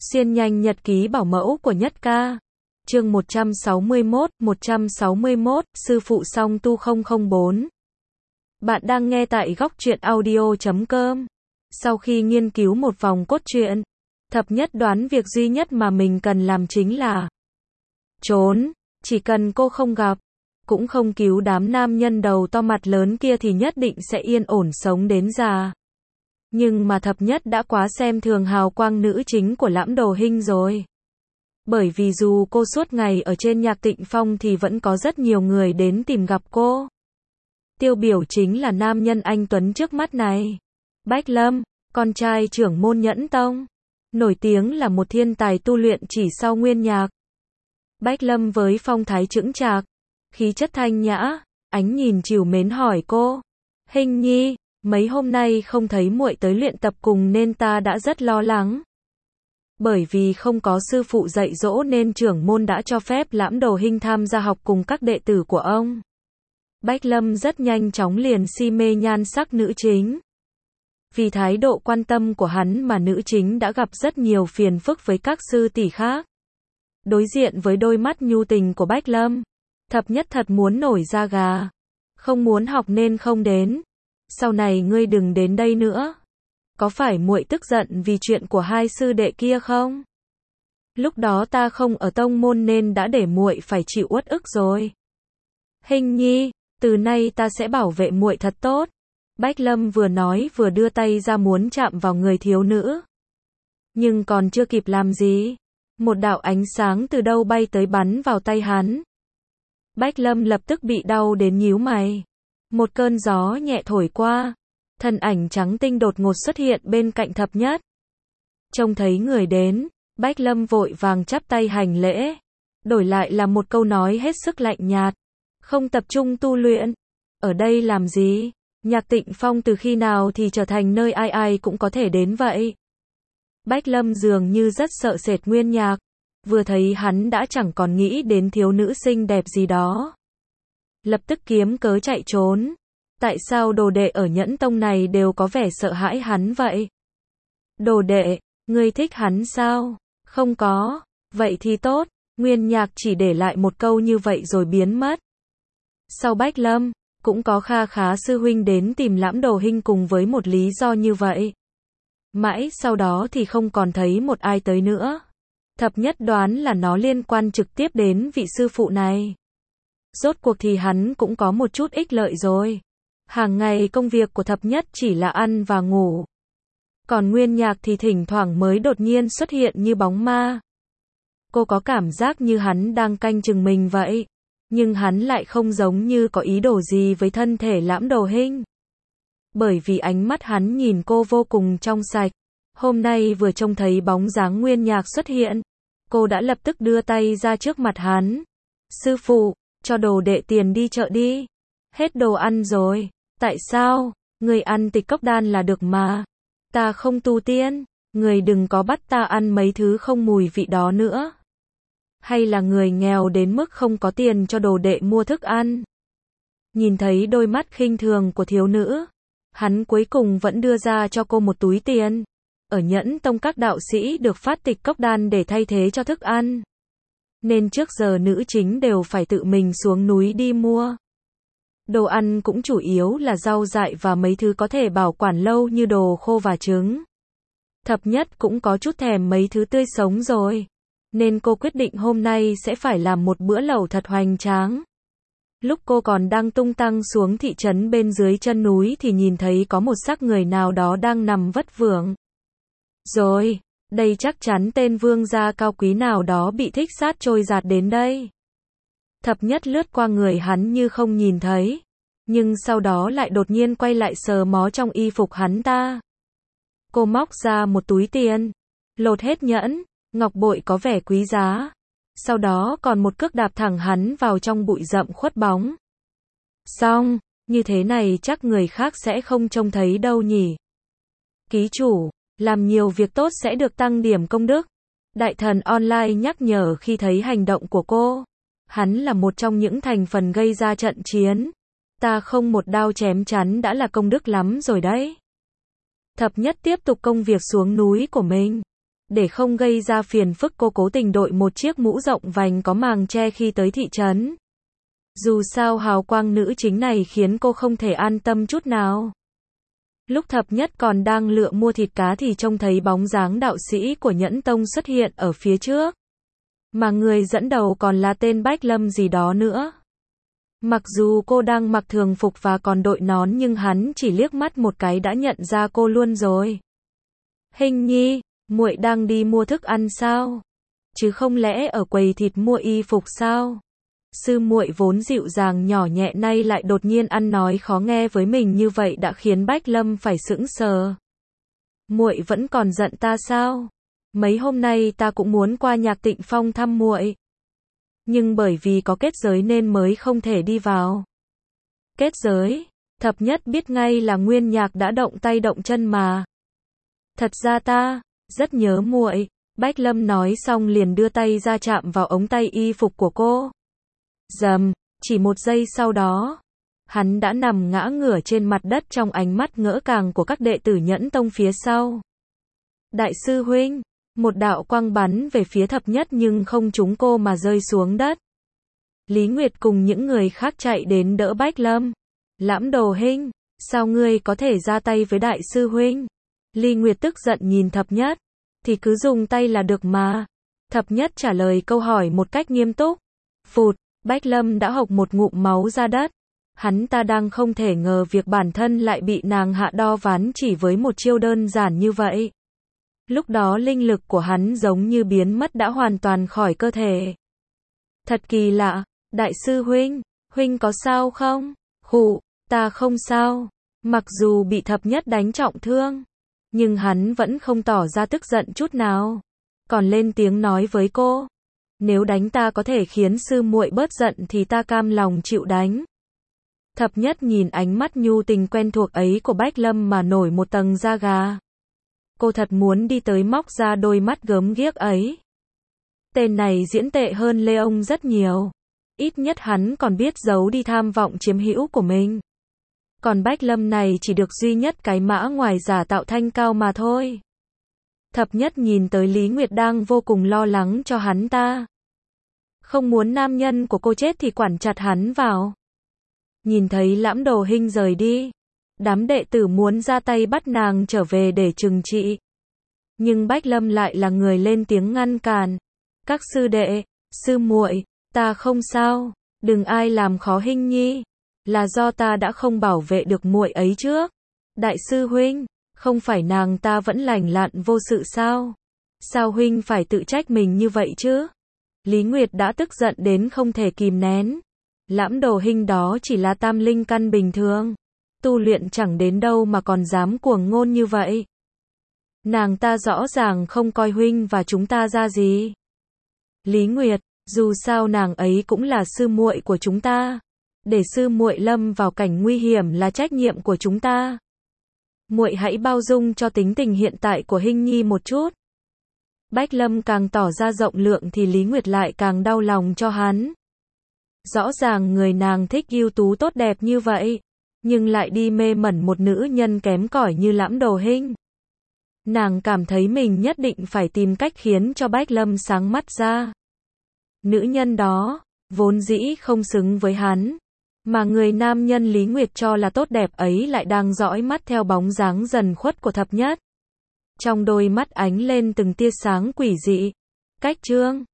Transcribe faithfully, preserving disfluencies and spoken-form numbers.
Xuyên nhanh nhật ký bảo mẫu của Nhất Ca. Chương một trăm sáu mươi mốt, một trăm sáu mươi mốt, sư phụ song tu không không bốn. Bạn đang nghe tại góc truyện audio chấm com. Sau khi nghiên cứu một vòng cốt truyện, Thập Nhất đoán việc duy nhất mà mình cần làm chính là trốn. Chỉ cần cô không gặp, cũng không cứu đám nam nhân đầu to mặt lớn kia thì nhất định sẽ yên ổn sống đến già. Nhưng mà Thập Nhất đã quá xem thường hào quang nữ chính của Lãm Đồ Hinh rồi. Bởi vì dù cô suốt ngày ở trên Nhạc Tịnh Phong thì vẫn có rất nhiều người đến tìm gặp cô. Tiêu biểu chính là nam nhân anh tuấn trước mắt này. Bách Lâm, con trai trưởng môn Nhẫn Tông. Nổi tiếng là một thiên tài tu luyện chỉ sau Nguyên Nhạc. Bách Lâm với phong thái chững chạc, khí chất thanh nhã, ánh nhìn trìu mến hỏi cô. Hinh nhi, mấy hôm nay không thấy muội tới luyện tập cùng nên ta đã rất lo lắng. Bởi vì không có sư phụ dạy dỗ nên trưởng môn đã cho phép Lãm Đồ Hinh tham gia học cùng các đệ tử của ông. Bách Lâm rất nhanh chóng liền si mê nhan sắc nữ chính. Vì thái độ quan tâm của hắn mà nữ chính đã gặp rất nhiều phiền phức với các sư tỷ khác. Đối diện với đôi mắt nhu tình của Bách Lâm, Thập Nhất thật muốn nổi da gà. Không muốn học nên không đến. Sau này ngươi đừng đến đây nữa. Có phải muội tức giận vì chuyện của hai sư đệ kia không? Lúc đó ta không ở tông môn nên đã để muội phải chịu uất ức rồi. Hinh nhi, từ nay ta sẽ bảo vệ muội thật tốt. Bách Lâm vừa nói vừa đưa tay ra muốn chạm vào người thiếu nữ. Nhưng còn chưa kịp làm gì, một đạo ánh sáng từ đâu bay tới bắn vào tay hắn. Bách Lâm lập tức bị đau đến nhíu mày. Một cơn gió nhẹ thổi qua, thân ảnh trắng tinh đột ngột xuất hiện bên cạnh Thập Nhất. Trông thấy người đến, Bách Lâm vội vàng chắp tay hành lễ. Đổi lại là một câu nói hết sức lạnh nhạt. Không tập trung tu luyện. Ở đây làm gì? Nhạc Tịnh Phong từ khi nào thì trở thành nơi ai ai cũng có thể đến vậy? Bách Lâm dường như rất sợ sệt Nguyên Nhạc. Vừa thấy hắn đã chẳng còn nghĩ đến thiếu nữ xinh đẹp gì đó. Lập tức kiếm cớ chạy trốn. Tại sao đồ đệ ở Nhẫn Tông này đều có vẻ sợ hãi hắn vậy? Đồ đệ, ngươi thích hắn sao? Không có. Vậy thì tốt. Nguyên Nhạc chỉ để lại một câu như vậy rồi biến mất. Sau Bách Lâm, cũng có kha khá sư huynh đến tìm Lãm Đồ Hinh cùng với một lý do như vậy. Mãi sau đó thì không còn thấy một ai tới nữa. Thập Nhất đoán là nó liên quan trực tiếp đến vị sư phụ này. Rốt cuộc thì hắn cũng có một chút ích lợi rồi. Hàng ngày công việc của Thập Nhất chỉ là ăn và ngủ. Còn Nguyên Nhạc thì thỉnh thoảng mới đột nhiên xuất hiện như bóng ma. Cô có cảm giác như hắn đang canh chừng mình vậy. Nhưng hắn lại không giống như có ý đồ gì với thân thể Lãm Đồ Hinh. Bởi vì ánh mắt hắn nhìn cô vô cùng trong sạch. Hôm nay vừa trông thấy bóng dáng Nguyên Nhạc xuất hiện, cô đã lập tức đưa tay ra trước mặt hắn. Sư phụ, cho đồ đệ tiền đi chợ đi. Hết đồ ăn rồi. Tại sao? Người ăn tịch cốc đan là được mà. Ta không tu tiên. Người đừng có bắt ta ăn mấy thứ không mùi vị đó nữa. Hay là người nghèo đến mức không có tiền cho đồ đệ mua thức ăn? Nhìn thấy đôi mắt khinh thường của thiếu nữ, hắn cuối cùng vẫn đưa ra cho cô một túi tiền. Ở Nhẫn Tông các đạo sĩ được phát tịch cốc đan để thay thế cho thức ăn. Nên trước giờ nữ chính đều phải tự mình xuống núi đi mua. Đồ ăn cũng chủ yếu là rau dại và mấy thứ có thể bảo quản lâu như đồ khô và trứng. Thập Nhất cũng có chút thèm mấy thứ tươi sống rồi. Nên cô quyết định hôm nay sẽ phải làm một bữa lẩu thật hoành tráng. Lúc cô còn đang tung tăng xuống thị trấn bên dưới chân núi thì nhìn thấy có một xác người nào đó đang nằm vất vưởng. Rồi, đây chắc chắn tên vương gia cao quý nào đó bị thích sát trôi giạt đến đây. Thập Nhất lướt qua người hắn như không nhìn thấy. Nhưng sau đó lại đột nhiên quay lại sờ mó trong y phục hắn ta. Cô móc ra một túi tiền. Lột hết nhẫn, ngọc bội có vẻ quý giá. Sau đó còn một cước đạp thẳng hắn vào trong bụi rậm khuất bóng. Xong, như thế này chắc người khác sẽ không trông thấy đâu nhỉ. Ký chủ, làm nhiều việc tốt sẽ được tăng điểm công đức. Đại thần online nhắc nhở khi thấy hành động của cô. Hắn là một trong những thành phần gây ra trận chiến. Ta không một đao chém chắn đã là công đức lắm rồi đấy. Thập Nhất tiếp tục công việc xuống núi của mình. Để không gây ra phiền phức cô cố tình đội một chiếc mũ rộng vành có màng che khi tới thị trấn. Dù sao hào quang nữ chính này khiến cô không thể an tâm chút nào. Lúc Thập Nhất còn đang lựa mua thịt cá thì trông thấy bóng dáng đạo sĩ của Nhẫn Tông xuất hiện ở phía trước. Mà người dẫn đầu còn là tên Bách Lâm gì đó nữa. Mặc dù cô đang mặc thường phục và còn đội nón nhưng hắn chỉ liếc mắt một cái đã nhận ra cô luôn rồi. Hình nhi, muội đang đi mua thức ăn sao? Chứ không lẽ ở quầy thịt mua y phục sao? Sư muội vốn dịu dàng nhỏ nhẹ nay lại đột nhiên ăn nói khó nghe với mình như vậy đã khiến Bách Lâm phải sững sờ. Muội vẫn còn giận ta sao? Mấy hôm nay ta cũng muốn qua Nhạc Tịnh Phong thăm muội, nhưng bởi vì có kết giới nên mới không thể đi vào. Kết giới? Thập Nhất biết ngay là Nguyên Nhạc đã động tay động chân mà. Thật ra ta rất nhớ muội. Bách Lâm nói xong liền đưa tay ra chạm vào ống tay y phục của cô. Rầm, chỉ một giây sau đó, hắn đã nằm ngã ngửa trên mặt đất trong ánh mắt ngỡ ngàng của các đệ tử Nhẫn Tông phía sau. Đại sư huynh, một đạo quang bắn về phía Thập Nhất nhưng không trúng cô mà rơi xuống đất. Lý Nguyệt cùng những người khác chạy đến đỡ Bách Lâm. Lãm Đồ huynh, sao ngươi có thể ra tay với đại sư huynh? Lý Nguyệt tức giận nhìn Thập Nhất, thì cứ dùng tay là được mà. Thập Nhất trả lời câu hỏi một cách nghiêm túc. Phụt, Bách Lâm đã hộc một ngụm máu ra đất. Hắn ta đang không thể ngờ việc bản thân lại bị nàng hạ đo ván chỉ với một chiêu đơn giản như vậy. Lúc đó linh lực của hắn giống như biến mất đã hoàn toàn khỏi cơ thể. Thật kỳ lạ, đại sư huynh, huynh có sao không? Khụ, ta không sao. Mặc dù bị Thập Nhất đánh trọng thương, nhưng hắn vẫn không tỏ ra tức giận chút nào. Còn lên tiếng nói với cô, nếu đánh ta có thể khiến sư muội bớt giận thì ta cam lòng chịu đánh. Thập Nhất nhìn ánh mắt nhu tình quen thuộc ấy của Bách Lâm mà nổi một tầng da gà. Cô thật muốn đi tới móc ra đôi mắt gớm ghiếc ấy. Tên này diễn tệ hơn Lê Ông rất nhiều. Ít nhất hắn còn biết giấu đi tham vọng chiếm hữu của mình. Còn Bách Lâm này chỉ được duy nhất cái mã ngoài giả tạo thanh cao mà thôi. Thập Nhất nhìn tới Lý Nguyệt đang vô cùng lo lắng cho hắn ta. Không muốn nam nhân của cô chết thì quản chặt hắn vào. Nhìn thấy Lãm Đồ huynh rời đi, đám đệ tử muốn ra tay bắt nàng trở về để trừng trị. Nhưng Bách Lâm lại là người lên tiếng ngăn cản. Các sư đệ, sư muội, ta không sao, đừng ai làm khó Hinh nhi. Là do ta đã không bảo vệ được muội ấy trước. Đại sư huynh, không phải nàng ta vẫn lành lặn vô sự sao? Sao huynh phải tự trách mình như vậy chứ? Lý Nguyệt đã tức giận đến không thể kìm nén. Lãm Đồ huynh đó chỉ là tam linh căn bình thường. Tu luyện chẳng đến đâu mà còn dám cuồng ngôn như vậy. Nàng ta rõ ràng không coi huynh và chúng ta ra gì. Lý Nguyệt, dù sao nàng ấy cũng là sư muội của chúng ta. Để sư muội lâm vào cảnh nguy hiểm là trách nhiệm của chúng ta. Muội hãy bao dung cho tính tình hiện tại của Hinh nhi một chút. Bách Lâm càng tỏ ra rộng lượng thì Lý Nguyệt lại càng đau lòng cho hắn. Rõ ràng người nàng thích ưu tú tốt đẹp như vậy, nhưng lại đi mê mẩn một nữ nhân kém cỏi như Lãm Đồ huynh. Nàng cảm thấy mình nhất định phải tìm cách khiến cho Bách Lâm sáng mắt ra. Nữ nhân đó, vốn dĩ không xứng với hắn. Mà người nam nhân Lý Nguyệt cho là tốt đẹp ấy lại đang dõi mắt theo bóng dáng dần khuất của Thập Nhất. Trong đôi mắt ánh lên từng tia sáng quỷ dị. Cách chương